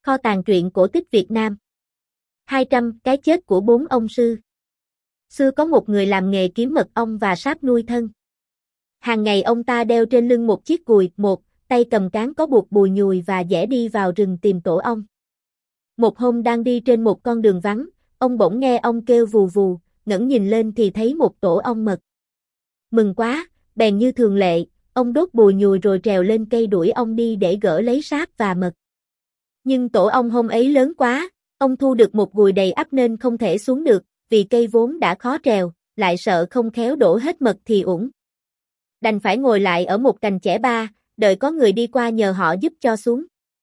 Kho tàng truyện cổ tích Việt Nam. 200 cái chết của 4 ông sư. Xưa có một người làm nghề kiếm mật ong và sáp nuôi thân. Hàng ngày ông ta đeo trên lưng một chiếc cùi, một tay cầm cán có buộc bùi nhùi và dẻ đi vào rừng tìm tổ ong. Một hôm đang đi trên một con đường vắng, ông bỗng nghe ong kêu vù vù, ngẩng nhìn lên thì thấy một tổ ong mật. Mừng quá, bèn như thường lệ, ông đốt bùi nhùi rồi trèo lên cây đuổi ong đi để gỡ lấy sáp và mật. Nhưng tổ ong hôm ấy lớn quá, ông thu được một gùi đầy ắp nên không thể xuống được, vì cây vốn đã khó trèo, lại sợ không khéo đổ hết mật thì uổng. Đành phải ngồi lại ở một cành chẻ ba, đợi có người đi qua nhờ họ giúp cho xuống.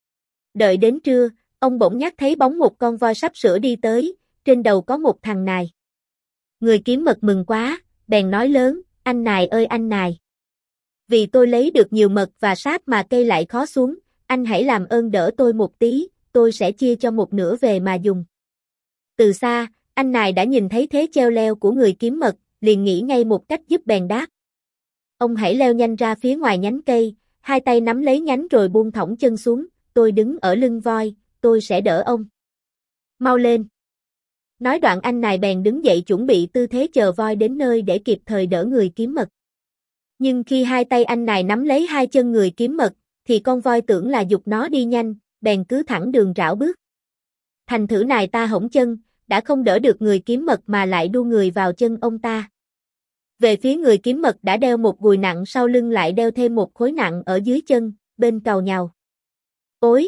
Đợi đến trưa, ông bỗng nhắc thấy bóng một con voi sắp sửa đi tới, trên đầu có một thằng nài. Người kiếm mật mừng quá, bèn nói lớn, anh nài ơi anh nài. Vì tôi lấy được nhiều mật và sáp mà cây lại khó xuống, anh hãy làm ơn đỡ tôi một tí, tôi sẽ chia cho một nửa về mà dùng. Từ xa, anh nài đã nhìn thấy thế treo leo của người kiếm mật, liền nghĩ ngay một cách giúp bèn đáp. Ông hãy leo nhanh ra phía ngoài nhánh cây, hai tay nắm lấy nhánh rồi buông thõng chân xuống, tôi đứng ở lưng voi, tôi sẽ đỡ ông. Mau lên. Nói đoạn anh nài bèn đứng dậy chuẩn bị tư thế chờ voi đến nơi để kịp thời đỡ người kiếm mật. Nhưng khi hai tay anh nài nắm lấy hai chân người kiếm mật, thì con voi tưởng là giục nó đi nhanh, bèn cứ thẳng đường rảo bước. Thành thử nài ta hổng chân, đã không đỡ được người kiếm mật mà lại đu người vào chân ông ta. Về phía người kiếm mật đã đeo một gùi nặng sau lưng lại đeo thêm một khối nặng ở dưới chân, bên càu nhàu. Ôi!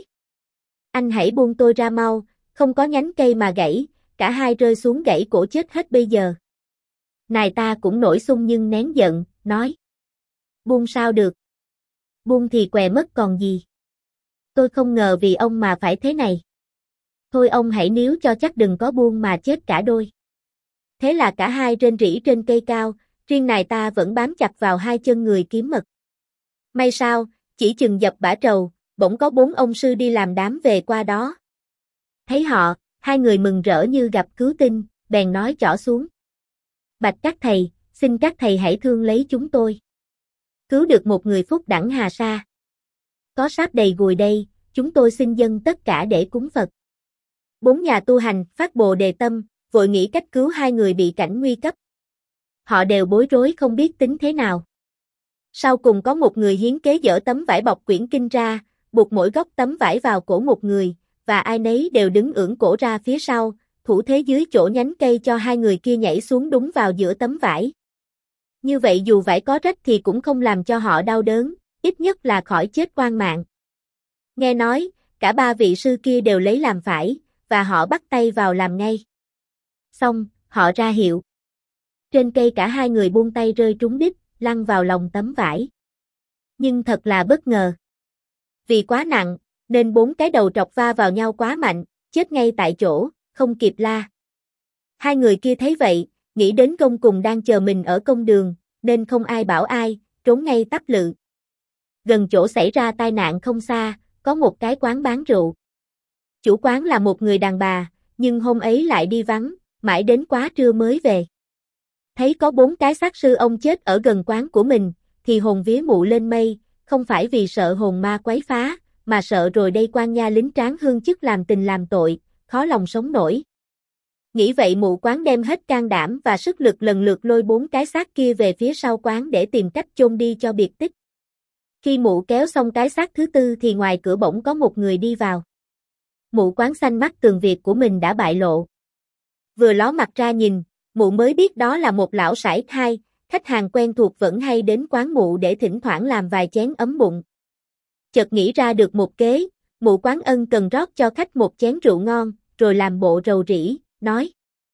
Anh hãy buông tôi ra mau, không có nhánh cây mà gãy, cả hai rơi xuống gãy cổ chết hết bây giờ. Nài ta cũng nổi xung nhưng nén giận, nói. Buông sao được? Buông thì què mất còn gì. Tôi không ngờ vì ông mà phải thế này. Thôi ông hãy níu cho chắc đừng có buông mà chết cả đôi. Thế là cả hai rên rỉ trên cây cao, riêng nài ta vẫn bám chặt vào hai chân người kiếm mật. May sao, chỉ chừng dập bả trầu, bỗng có 4 ông sư đi làm đám về qua đó. Thấy họ, hai người mừng rỡ như gặp cứu tinh, bèn nói trỏ xuống. Bạch các thầy, xin các thầy hãy thương lấy chúng tôi. Cứu được một người phúc đẳng hà sa. Có sáp đầy gùi đây, chúng tôi xin dâng tất cả để cúng Phật. 4 nhà tu hành phát bồ đề tâm, vội nghĩ cách cứu hai người bị cảnh nguy cấp. Họ đều bối rối không biết tính thế nào. Sau cùng có một người hiến kế dỡ tấm vải bọc quyển kinh ra, buộc mỗi góc tấm vải vào cổ một người, và ai nấy đều đứng ưỡn cổ ra phía sau, thủ thế dưới chỗ nhánh cây cho hai người kia nhảy xuống đúng vào giữa tấm vải. Như vậy dù vải có rách thì cũng không làm cho họ đau đớn, ít nhất là khỏi chết oan mạng. Nghe nói, cả 3 vị sư kia đều lấy làm phải, và họ bắt tay vào làm ngay. Xong, họ ra hiệu. Trên cây cả hai người buông tay rơi trúng đích, lăn vào lòng tấm vải. Nhưng thật là bất ngờ. Vì quá nặng, nên 4 cái đầu trọc va vào nhau quá mạnh, chết ngay tại chỗ, không kịp la. Hai người kia thấy vậy, nghĩ đến công cùng đang chờ mình ở công đường, nên không ai bảo ai, trốn ngay tắp lự. Gần chỗ xảy ra tai nạn không xa, có một cái quán bán rượu. Chủ quán là một người đàn bà, nhưng hôm ấy lại đi vắng, mãi đến quá trưa mới về. Thấy có 4 cái xác sư ông chết ở gần quán của mình, thì hồn vía mụ lên mây, không phải vì sợ hồn ma quấy phá, mà sợ rồi đây quan nha lính tráng hương chức làm tình làm tội, khó lòng sống nổi. Nghĩ vậy mụ quán đem hết can đảm và sức lực lần lượt lôi 4 cái xác kia về phía sau quán để tìm cách chôn đi cho biệt tích. Khi mụ kéo xong cái xác thứ tư thì ngoài cửa bỗng có một người đi vào. Mụ quán xanh mắt tường việc của mình đã bại lộ. Vừa ló mặt ra nhìn, mụ mới biết đó là một lão sải khai, khách hàng quen thuộc vẫn hay đến quán mụ để thỉnh thoảng làm vài chén ấm bụng. Chợt nghĩ ra được một kế, mụ quán ân cần rót cho khách một chén rượu ngon, rồi làm bộ rầu rĩ, nói.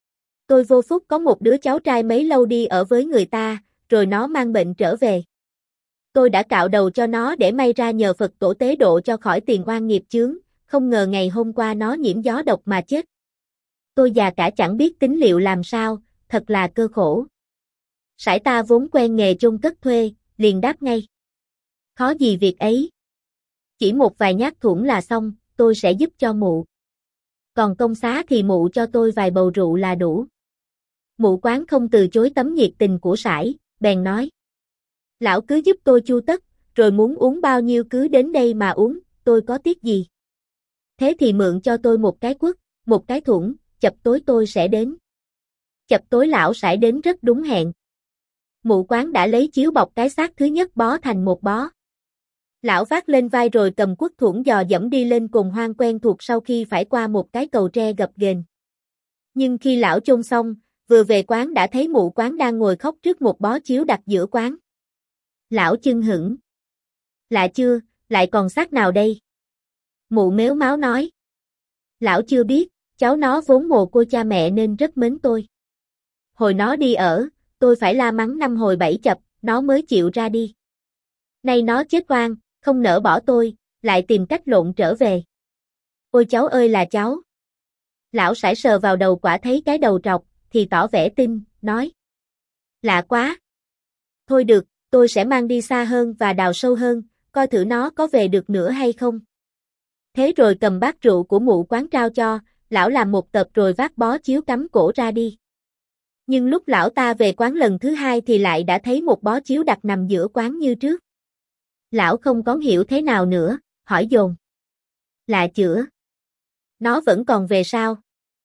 Tôi vô phúc có một đứa cháu trai mấy lâu đi ở với người ta, rồi nó mang bệnh trở về. Tôi đã cạo đầu cho nó để may ra nhờ Phật tổ tế độ cho khỏi tiền oan nghiệp chướng, không ngờ ngày hôm qua nó nhiễm gió độc mà chết. Tôi già cả chẳng biết tính liệu làm sao, thật là cơ khổ. Sải ta vốn quen nghề chôn cất thuê, liền đáp ngay. Khó gì việc ấy. Chỉ một vài nhát thủng là xong, tôi sẽ giúp cho mụ. Còn công xá thì mụ cho tôi vài bầu rượu là đủ. Mụ quán không từ chối tấm nhiệt tình của sải, bèn nói. Lão cứ giúp tôi chu tất, rồi muốn uống bao nhiêu cứ đến đây mà uống, tôi có tiếc gì. Thế thì mượn cho tôi một cái quất, một cái thủng, chập tối tôi sẽ đến. Chập tối lão sải đến rất đúng hẹn. Mụ quán đã lấy chiếu bọc cái xác thứ nhất bó thành một bó. Lão vác lên vai rồi cầm quất thủng dò dẫm đi lên cồn hoang quen thuộc sau khi phải qua một cái cầu tre gập ghềnh. Nhưng khi lão chôn xong, vừa về quán đã thấy mụ quán đang ngồi khóc trước một bó chiếu đặt giữa quán. Lão chưng hửng. Lạ chưa, lại còn xác nào đây? Mụ mếu máo nói. Lão chưa biết, cháu nó vốn mồ côi cha mẹ nên rất mến tôi. Hồi nó đi ở, tôi phải la mắng 5 hồi 7 chập, nó mới chịu ra đi. Nay nó chết oan, không nỡ bỏ tôi, lại tìm cách lộn trở về. Ôi cháu ơi là cháu. Lão sải sờ vào đầu quả thấy cái đầu trọc, thì tỏ vẻ tin, nói. Lạ quá. Thôi được, tôi sẽ mang đi xa hơn và đào sâu hơn, coi thử nó có về được nữa hay không. Thế rồi cầm bát rượu của mụ quán trao cho, lão làm một tập rồi vác bó chiếu cắm cổ ra đi. Nhưng lúc lão ta về quán lần thứ hai thì lại đã thấy một bó chiếu đặt nằm giữa quán như trước. Lão không có hiểu thế nào nữa, hỏi dồn. Lạ chữa. Nó vẫn còn về sao?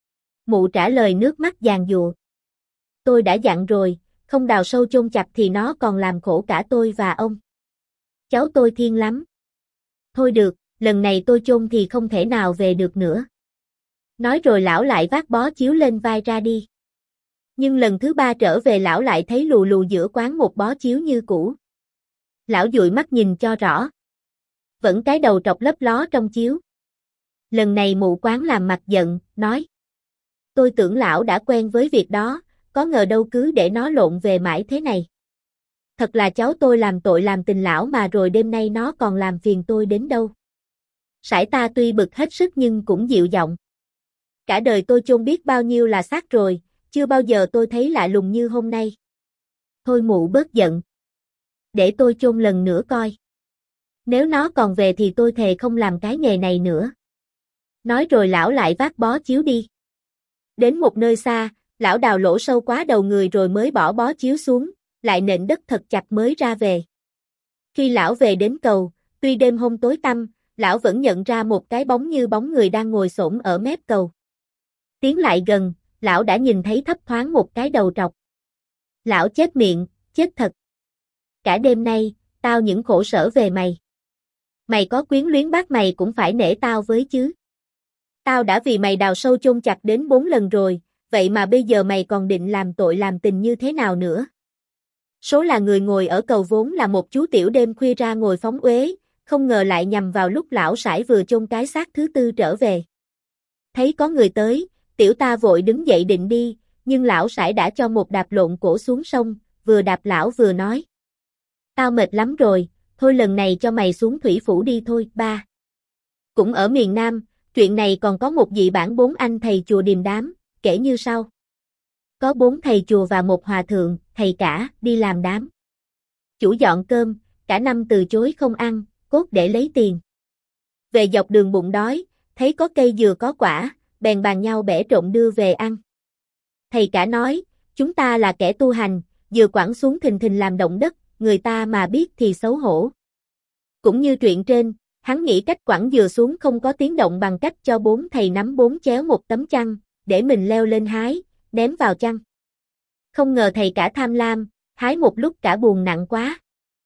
Mụ trả lời nước mắt giàn giụa. Tôi đã dặn rồi, không đào sâu chôn chặt thì nó còn làm khổ cả tôi và ông. Cháu tôi thiên lắm. Thôi được, lần này tôi chôn thì không thể nào về được nữa. Nói rồi lão lại vác bó chiếu lên vai ra đi. Nhưng lần thứ ba trở về lão lại thấy lù lù giữa quán một bó chiếu như cũ. Lão dụi mắt nhìn cho rõ. Vẫn cái đầu trọc lấp ló trong chiếu. Lần này mụ quán làm mặt giận, nói. Tôi tưởng lão đã quen với việc đó, có ngờ đâu cứ để nó lộn về mãi thế này. Thật là cháu tôi làm tội làm tình lão mà rồi đêm nay nó còn làm phiền tôi đến đâu. Sải ta tuy bực hết sức nhưng cũng dịu giọng. Cả đời tôi chôn biết bao nhiêu là xác rồi, chưa bao giờ tôi thấy lạ lùng như hôm nay. Thôi mụ bớt giận. Để tôi chôn lần nữa coi. Nếu nó còn về thì tôi thề không làm cái nghề này nữa. Nói rồi lão lại vác bó chiếu đi. Đến một nơi xa, lão đào lỗ sâu quá đầu người rồi mới bỏ bó chiếu xuống, lại nện đất thật chặt mới ra về. Khi lão về đến cầu, tuy đêm hôm tối tăm, lão vẫn nhận ra một cái bóng như bóng người đang ngồi xổm ở mép cầu. Tiến lại gần, lão đã nhìn thấy thấp thoáng một cái đầu trọc. Lão chép miệng, chết thật. Cả đêm nay, tao những khổ sở về mày. Mày có quyến luyến bác mày cũng phải nể tao với chứ. Tao đã vì mày đào sâu chôn chặt đến 4 lần rồi, vậy mà bây giờ mày còn định làm tội làm tình như thế nào nữa? Số là người ngồi ở cầu vốn là một chú tiểu đêm khuya ra ngồi phóng uế, không ngờ lại nhằm vào lúc lão sải vừa chôn cái xác thứ tư trở về. Thấy có người tới, tiểu ta vội đứng dậy định đi, nhưng lão sải đã cho một đạp lộn cổ xuống sông, vừa đạp lão vừa nói. Tao mệt lắm rồi, thôi lần này cho mày xuống thủy phủ đi thôi, ba. Cũng ở miền Nam, chuyện này còn có một dị bản 4 anh thầy chùa điềm đám, kể như sau. Có 4 thầy chùa và một hòa thượng, thầy cả, đi làm đám. Chủ dọn cơm, cả năm từ chối không ăn, cốt để lấy tiền. Về dọc đường bụng đói, thấy có cây dừa có quả, bèn bàn nhau bẻ trộm đưa về ăn. Thầy cả nói, chúng ta là kẻ tu hành, dừa quẳng xuống thình thình làm động đất, người ta mà biết thì xấu hổ. Cũng như truyện trên, hắn nghĩ cách quẳng dừa xuống không có tiếng động bằng cách cho 4 thầy nắm 4 chéo một tấm chăn, để mình leo lên hái, ném vào chăn. Không ngờ thầy cả tham lam, hái một lúc cả buồn nặng quá.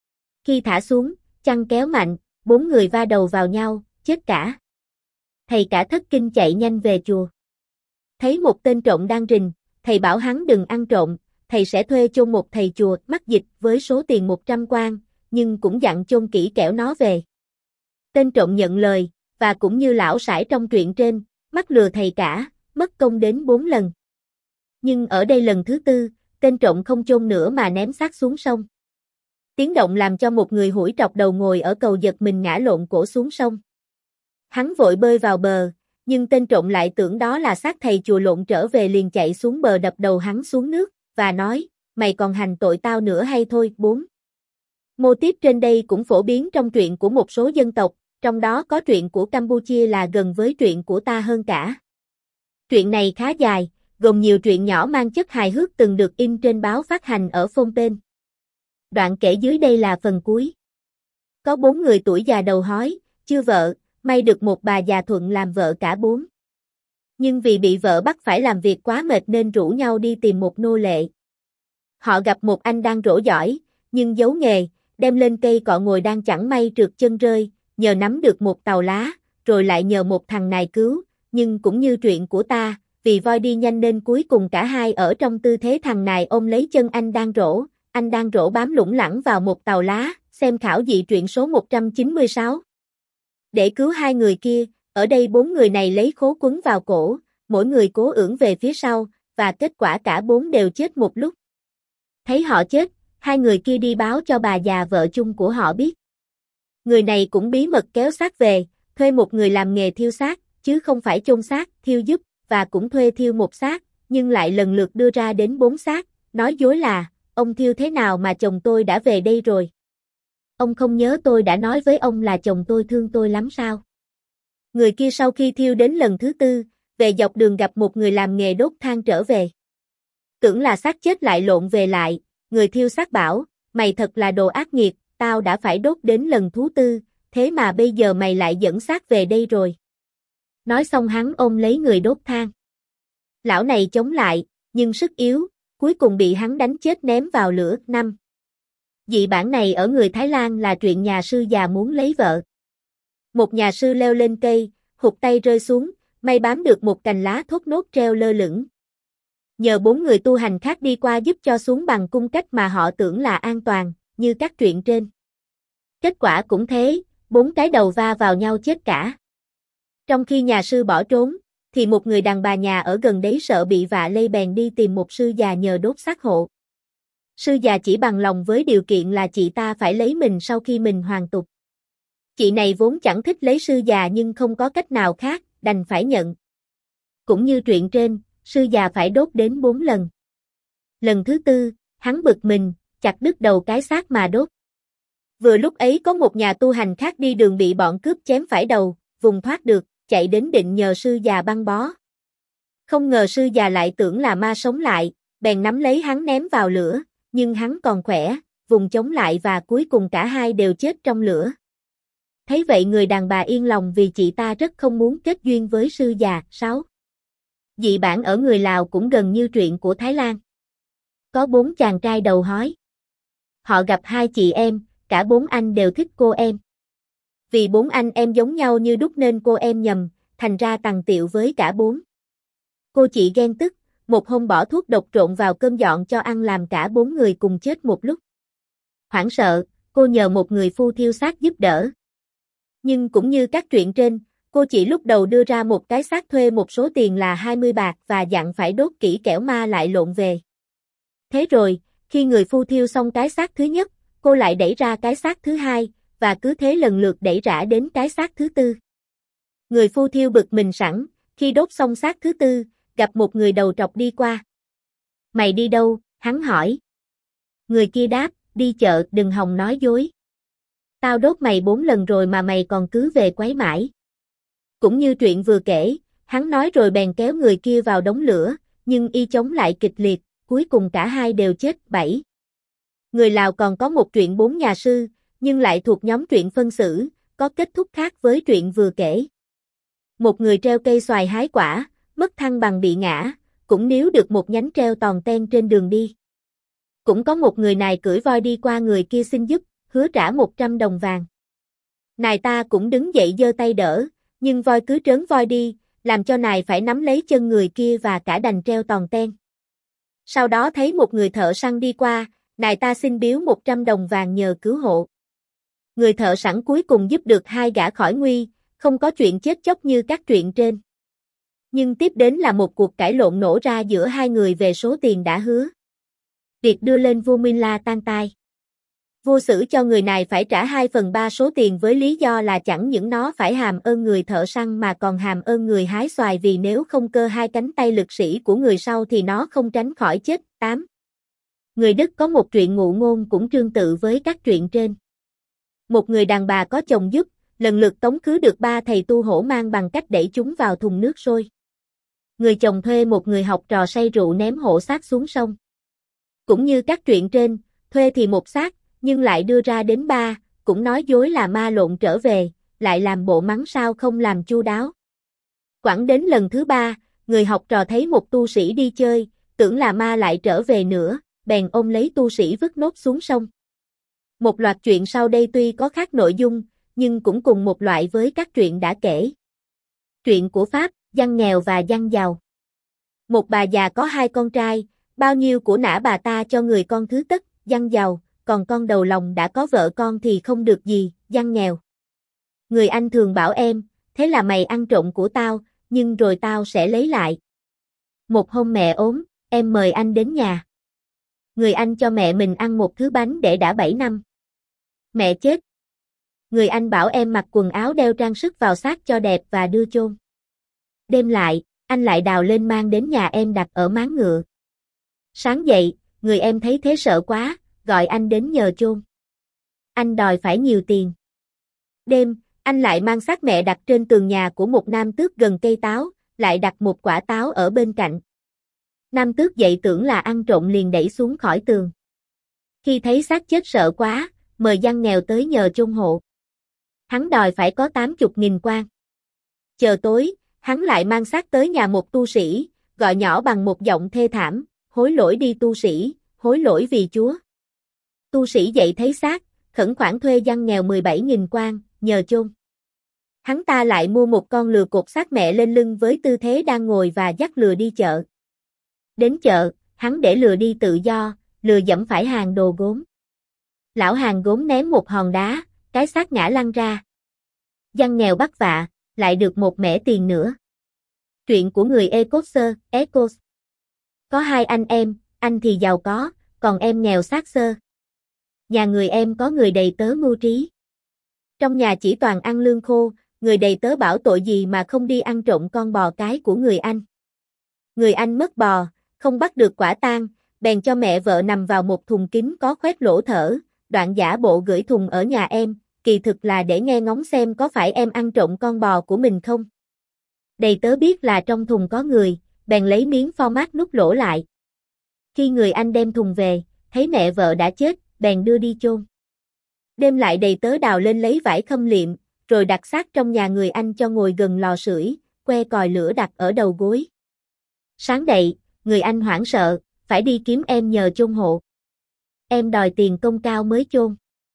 Khi thả xuống, chăn kéo mạnh, 4 người va đầu vào nhau, chết cả. Thầy cả thất kinh chạy nhanh về chùa. Thấy một tên trộm đang rình, thầy bảo hắn đừng ăn trộm, thầy sẽ thuê chôn một thầy chùa mắc dịch với số tiền 100 quan, nhưng cũng dặn chôn kỹ kẻo nó về. Tên trộm nhận lời, và cũng như lão sải trong truyện trên, mắc lừa thầy cả, mất công đến 4 lần. Nhưng ở đây lần thứ tư, tên trộm không chôn nữa mà ném xác xuống sông. Tiếng động làm cho một người hủi trọc đầu ngồi ở cầu giật mình ngã lộn cổ xuống sông. Hắn vội bơi vào bờ, nhưng tên trộm lại tưởng đó là xác thầy chùa lộn trở về liền chạy xuống bờ đập đầu hắn xuống nước, và nói, mày còn hành tội tao nữa hay thôi, 4. Mô típ trên đây cũng phổ biến trong truyện của một số dân tộc, trong đó có truyện của Campuchia là gần với truyện của ta hơn cả. Truyện này khá dài, gồm nhiều truyện nhỏ mang chất hài hước từng được in trên báo phát hành ở Phnom Penh. Đoạn kể dưới đây là phần cuối. Có 4 người tuổi già đầu hói, chưa vợ, may được một bà già thuận làm vợ cả bốn. Nhưng vì bị vợ bắt phải làm việc quá mệt nên rủ nhau đi tìm một nô lệ. Họ gặp một anh đang rổ giỏi, nhưng giấu nghề, đem lên cây cọ ngồi đang chẳng may trượt chân rơi, nhờ nắm được một tàu lá, rồi lại nhờ một thằng này cứu, nhưng cũng như chuyện của ta, vì voi đi nhanh nên cuối cùng cả hai ở trong tư thế thằng này ôm lấy chân anh đang rổ bám lủng lẳng vào một tàu lá, xem khảo dị truyện số 196. Để cứu hai người kia, ở đây bốn người này lấy khố quấn vào cổ, mỗi người cố ưỡn về phía sau, và kết quả cả bốn đều chết một lúc. Thấy họ chết, hai người kia đi báo cho bà già vợ chung của họ biết. Người này cũng bí mật kéo xác về, thuê một người làm nghề thiêu xác, chứ không phải chôn xác, thiêu giúp, và cũng thuê thiêu một xác, nhưng lại lần lượt đưa ra đến 4 xác, nói dối là, ông thiêu thế nào mà chồng tôi đã về đây rồi. Ông không nhớ tôi đã nói với ông là chồng tôi thương tôi lắm sao? Người kia sau khi thiêu đến lần thứ 4, về dọc đường gặp một người làm nghề đốt than trở về. Tưởng là xác chết lại lộn về lại, người thiêu xác bảo, mày thật là đồ ác nghiệt, tao đã phải đốt đến lần thứ 4, thế mà bây giờ mày lại dẫn xác về đây rồi. Nói xong hắn ôm lấy người đốt than. Lão này chống lại, nhưng sức yếu, cuối cùng bị hắn đánh chết ném vào lửa. 5. Dị bản này ở người Thái Lan là chuyện nhà sư già muốn lấy vợ. Một nhà sư leo lên cây, hụt tay rơi xuống, may bám được một cành lá thốt nốt treo lơ lửng. Nhờ 4 người tu hành khác đi qua giúp cho xuống bằng cung cách mà họ tưởng là an toàn, như các chuyện trên. Kết quả cũng thế, 4 cái đầu va vào nhau chết cả. Trong khi nhà sư bỏ trốn, thì một người đàn bà nhà ở gần đấy sợ bị vạ lây bèn đi tìm một sư già nhờ đốt xác hộ. Sư già chỉ bằng lòng với điều kiện là chị ta phải lấy mình sau khi mình hoàn tục. Chị này vốn chẳng thích lấy sư già nhưng không có cách nào khác, đành phải nhận. Cũng như chuyện trên, sư già phải đốt đến 4 lần. Lần thứ 4, hắn bực mình, chặt đứt đầu cái xác mà đốt. Vừa lúc ấy có một nhà tu hành khác đi đường bị bọn cướp chém phải đầu, vùng thoát được, chạy đến định nhờ sư già băng bó. Không ngờ sư già lại tưởng là ma sống lại, bèn nắm lấy hắn ném vào lửa, nhưng hắn còn khỏe, vùng chống lại và cuối cùng cả hai đều chết trong lửa. Thấy vậy người đàn bà yên lòng vì chị ta rất không muốn kết duyên với sư già. 6. Dị bản ở người Lào cũng gần như chuyện của Thái Lan. Có 4 chàng trai đầu hói. Họ gặp 2 chị em, cả 4 anh đều thích cô em. Vì 4 anh em giống nhau như đúc nên cô em nhầm, thành ra tằng tiệu với cả 4. Cô chị ghen tức, một hôm bỏ thuốc độc trộn vào cơm dọn cho ăn làm cả 4 người cùng chết một lúc. Hoảng sợ, cô nhờ một người phu thiêu xác giúp đỡ. Nhưng cũng như các chuyện trên, cô chị lúc đầu đưa ra một cái xác thuê một số tiền là 20 bạc và dặn phải đốt kỹ kẻo ma lại lộn về. Thế rồi, khi người phu thiêu xong cái xác thứ nhất, cô lại đẩy ra cái xác thứ hai, và cứ thế lần lượt đẩy rã đến cái xác thứ 4. Người phu thiêu bực mình sẵn, khi đốt xong xác thứ 4, gặp một người đầu trọc đi qua. Mày đi đâu? Hắn hỏi. Người kia đáp, đi chợ, đừng hòng nói dối. Tao đốt mày 4 lần rồi mà mày còn cứ về quấy mãi. Cũng như chuyện vừa kể, hắn nói rồi bèn kéo người kia vào đống lửa, nhưng y chống lại kịch liệt, cuối cùng cả hai đều chết. 7. Người Lào còn có một chuyện 4 nhà sư, nhưng lại thuộc nhóm truyện phân xử, có kết thúc khác với chuyện vừa kể. Một người treo cây xoài hái quả, mất thăng bằng bị ngã, cũng níu được một nhánh treo tòn ten trên đường đi. Cũng có một người này cưỡi voi đi qua người kia xin giúp, hứa trả 100 đồng vàng. Nài ta cũng đứng dậy giơ tay đỡ, nhưng voi cứ trớn voi đi, làm cho nài phải nắm lấy chân người kia và cả đành treo tòn ten. Sau đó thấy một người thợ săn đi qua, nài ta xin biếu 100 đồng vàng nhờ cứu hộ. Người thợ săn cuối cùng giúp được 2 gã khỏi nguy, không có chuyện chết chóc như các chuyện trên. Nhưng tiếp đến là một cuộc cãi lộn nổ ra giữa hai người về số tiền đã hứa. Việc đưa lên vua Minh La tan tai. Vua xử cho người này phải trả 2/3 số tiền với lý do là chẳng những nó phải hàm ơn người thợ săn mà còn hàm ơn người hái xoài vì nếu không cơ 2 cánh tay lực sĩ của người sau thì nó không tránh khỏi chết. 8. Người Đức có một chuyện ngụ ngôn cũng tương tự với các chuyện trên. Một người đàn bà có chồng giúp, lần lượt tống khứ được 3 thầy tu hổ mang bằng cách đẩy chúng vào thùng nước sôi. Người chồng thuê một người học trò say rượu ném hổ xác xuống sông. Cũng như các chuyện trên, thuê thì một xác, nhưng lại đưa ra đến 3, cũng nói dối là ma lộn trở về, lại làm bộ mắng sao không làm chu đáo. Quẳng đến lần thứ 3, người học trò thấy một tu sĩ đi chơi, tưởng là ma lại trở về nữa, bèn ôm lấy tu sĩ vứt nốt xuống sông. Một loạt chuyện sau đây tuy có khác nội dung, nhưng cũng cùng một loại với các chuyện đã kể. Truyện của Pháp, Văn nghèo và Văn giàu. Một bà già có 2 con trai, bao nhiêu của nã bà ta cho người con thứ tất, Văn giàu, còn con đầu lòng đã có vợ con thì không được gì, Văn nghèo. Người anh thường bảo em, thế là mày ăn trộm của tao, nhưng rồi tao sẽ lấy lại. Một hôm mẹ ốm, em mời anh đến nhà. Người anh cho mẹ mình ăn một thứ bánh để đã 7 năm. Mẹ chết. Người anh bảo em mặc quần áo đeo trang sức vào xác cho đẹp và đưa chôn. Đêm lại, anh lại đào lên mang đến nhà em đặt ở máng ngựa. Sáng dậy, người em thấy thế sợ quá, gọi anh đến nhờ chôn. Anh đòi phải nhiều tiền. Đêm, anh lại mang xác mẹ đặt trên tường nhà của một nam tước gần cây táo, lại đặt một quả táo ở bên cạnh. Nam tước dậy tưởng là ăn trộm liền đẩy xuống khỏi tường. Khi thấy xác chết sợ quá, mời Văn nghèo tới nhờ chôn hộ. Hắn đòi phải có 80.000 quan. Chờ tối, hắn lại mang xác tới nhà một tu sĩ, gọi nhỏ bằng một giọng thê thảm, hối lỗi đi tu sĩ, hối lỗi vì Chúa. Tu sĩ dậy thấy xác, khẩn khoản thuê Văn nghèo 17.000 quan, nhờ chôn. Hắn ta lại mua một con lừa cột xác mẹ lên lưng với tư thế đang ngồi và dắt lừa đi chợ. Đến chợ, hắn để lừa đi tự do, lừa dẫm phải hàng đồ gốm. Lão hàng gốm ném một hòn đá, cái xác ngã lăn ra. Văn nghèo bắt vạ, lại được một mẻ tiền nữa. Chuyện của người Ecos. Có 2 anh em, anh thì giàu có, còn em nghèo xác xơ. Nhà người em có người đầy tớ mưu trí. Trong nhà chỉ toàn ăn lương khô, người đầy tớ bảo tội gì mà không đi ăn trộm con bò cái của người anh. Người anh mất bò, không bắt được quả tang, bèn cho mẹ vợ nằm vào một thùng kín có khoét lỗ thở, đoạn giả bộ gửi thùng ở nhà em, kỳ thực là để nghe ngóng xem có phải em ăn trộm con bò của mình không. Đầy tớ biết là trong thùng có người, bèn lấy miếng format nút lỗ lại. Khi người anh đem thùng về, thấy mẹ vợ đã chết, bèn đưa đi chôn. Đêm lại đầy tớ đào lên lấy vải khâm liệm, rồi đặt xác trong nhà người anh cho ngồi gần lò sưởi, que còi lửa đặt ở đầu gối. Sáng dậy, người anh hoảng sợ, phải đi kiếm em nhờ chôn hộ. Em đòi tiền công cao mới chôn.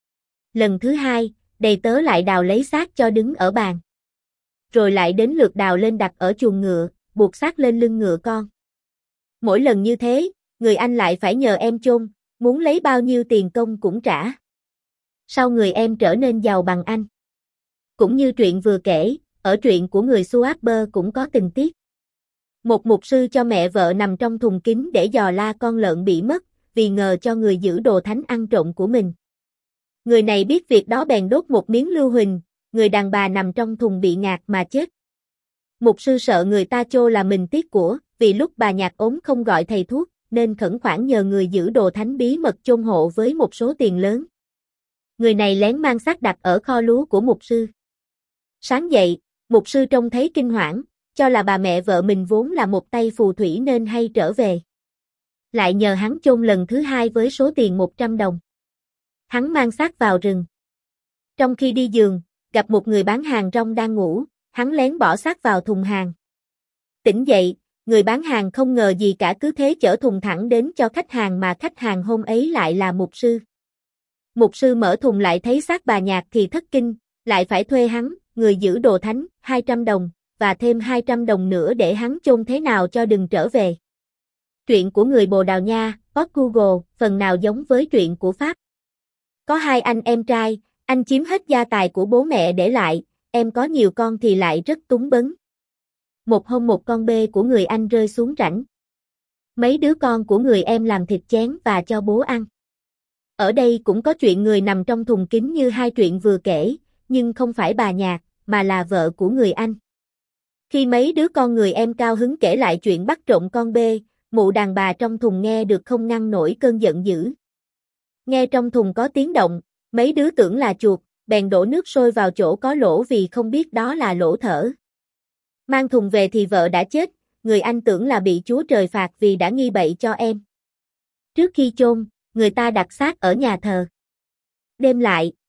Lần thứ 2, đầy tớ lại đào lấy xác cho đứng ở bàn. Rồi lại đến lượt đào lên đặt ở chuồng ngựa, buộc xác lên lưng ngựa con. Mỗi lần như thế, người anh lại phải nhờ em chôn, muốn lấy bao nhiêu tiền công cũng trả. Sau người em trở nên giàu bằng anh. Cũng như truyện vừa kể, ở truyện của người Suaber cũng có tình tiết. Một mục sư cho mẹ vợ nằm trong thùng kín để dò la con lợn bị mất, vì ngờ cho người giữ đồ thánh ăn trộm của mình. Người này biết việc đó bèn đốt một miếng lưu huỳnh, người đàn bà nằm trong thùng bị ngạt mà chết. Mục sư sợ người ta chô là mình tiếc của, vì lúc bà nhạt ốm không gọi thầy thuốc, nên khẩn khoản nhờ người giữ đồ thánh bí mật chôn hộ với một số tiền lớn. Người này lén mang xác đặt ở kho lúa của mục sư. Sáng dậy, mục sư trông thấy kinh hoảng, cho là bà mẹ vợ mình vốn là một tay phù thủy nên hay trở về. Lại nhờ hắn chôn lần thứ 2 với số tiền 100 đồng. Hắn mang xác vào rừng. Trong khi đi giường, gặp một người bán hàng rong đang ngủ, hắn lén bỏ xác vào thùng hàng. Tỉnh dậy, người bán hàng không ngờ gì cả cứ thế chở thùng thẳng đến cho khách hàng mà khách hàng hôm ấy lại là mục sư. Mục sư mở thùng lại thấy xác bà nhạt thì thất kinh, lại phải thuê hắn, người giữ đồ thánh, 200 đồng, và thêm 200 đồng nữa để hắn chôn thế nào cho đừng trở về. Truyện của người Bồ Đào Nha, Google, phần nào giống với truyện của Pháp. Có 2 anh em trai, anh chiếm hết gia tài của bố mẹ để lại, em có nhiều con thì lại rất túng bấn. Một hôm một con bê của người anh rơi xuống rãnh. Mấy đứa con của người em làm thịt chén và cho bố ăn. Ở đây cũng có chuyện người nằm trong thùng kín như 2 chuyện vừa kể, nhưng không phải bà nhạt, mà là vợ của người anh. Khi mấy đứa con người em cao hứng kể lại chuyện bắt trộm con bê, mụ đàn bà trong thùng nghe được không ngăn nổi cơn giận dữ. Nghe trong thùng có tiếng động, mấy đứa tưởng là chuột, bèn đổ nước sôi vào chỗ có lỗ vì không biết đó là lỗ thở. Mang thùng về thì vợ đã chết, người anh tưởng là bị Chúa Trời phạt vì đã nghi bậy cho em. Trước khi chôn, người ta đặt xác ở nhà thờ. Đêm lại,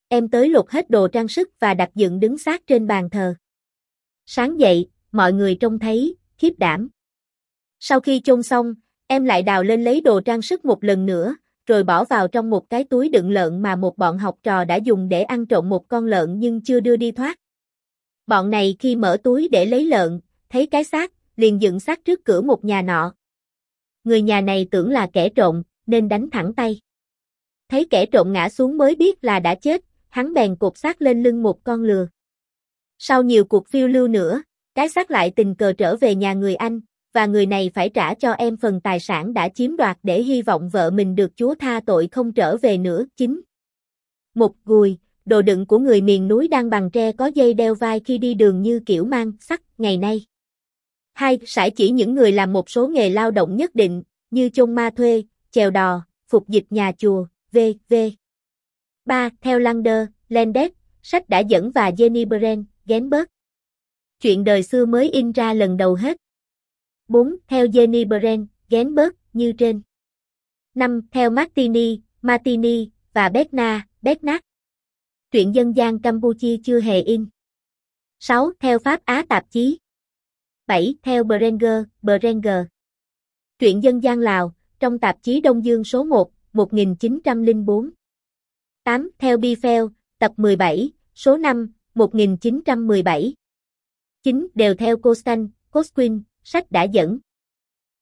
em tới lột hết đồ trang sức và đặt dựng đứng xác trên bàn thờ. Sáng dậy, mọi người trông thấy, khiếp đảm. Sau khi chôn xong, em lại đào lên lấy đồ trang sức một lần nữa, rồi bỏ vào trong một cái túi đựng lợn mà một bọn học trò đã dùng để ăn trộm một con lợn nhưng chưa đưa đi thoát. Bọn này khi mở túi để lấy lợn, thấy cái xác, liền dựng xác trước cửa một nhà nọ. Người nhà này tưởng là kẻ trộm, nên đánh thẳng tay. Thấy kẻ trộm ngã xuống mới biết là đã chết, hắn bèn cột xác lên lưng một con lừa. Sau nhiều cuộc phiêu lưu nữa, cái xác lại tình cờ trở về nhà người anh, và người này phải trả cho em phần tài sản đã chiếm đoạt để hy vọng vợ mình được Chúa tha tội không trở về nữa. 9. Một gùi, đồ đựng của người miền núi đang bằng tre có dây đeo vai khi đi đường như kiểu mang sắt ngày nay. 2. Sải chỉ những người làm một số nghề lao động nhất định, như chôn ma thuê, chèo đò, phục dịch nhà chùa, v.v. 3. Theo Lander, Landes, sách đã dẫn và Jenny Brent, Genberg. Chuyện đời xưa mới in ra lần đầu hết. 4. Theo Jenny Brent, Genberg, như trên. 5. Theo Martini và Bernard. Truyện dân gian Campuchia chưa hề in. 6. Theo Pháp Á tạp chí. 7. Theo Brenger. Truyện dân gian Lào, trong tạp chí Đông Dương số 1, 1904. 8. Theo Biffel, tập 17, số 5, 1917. 9. Đều theo Costin, sách đã dẫn.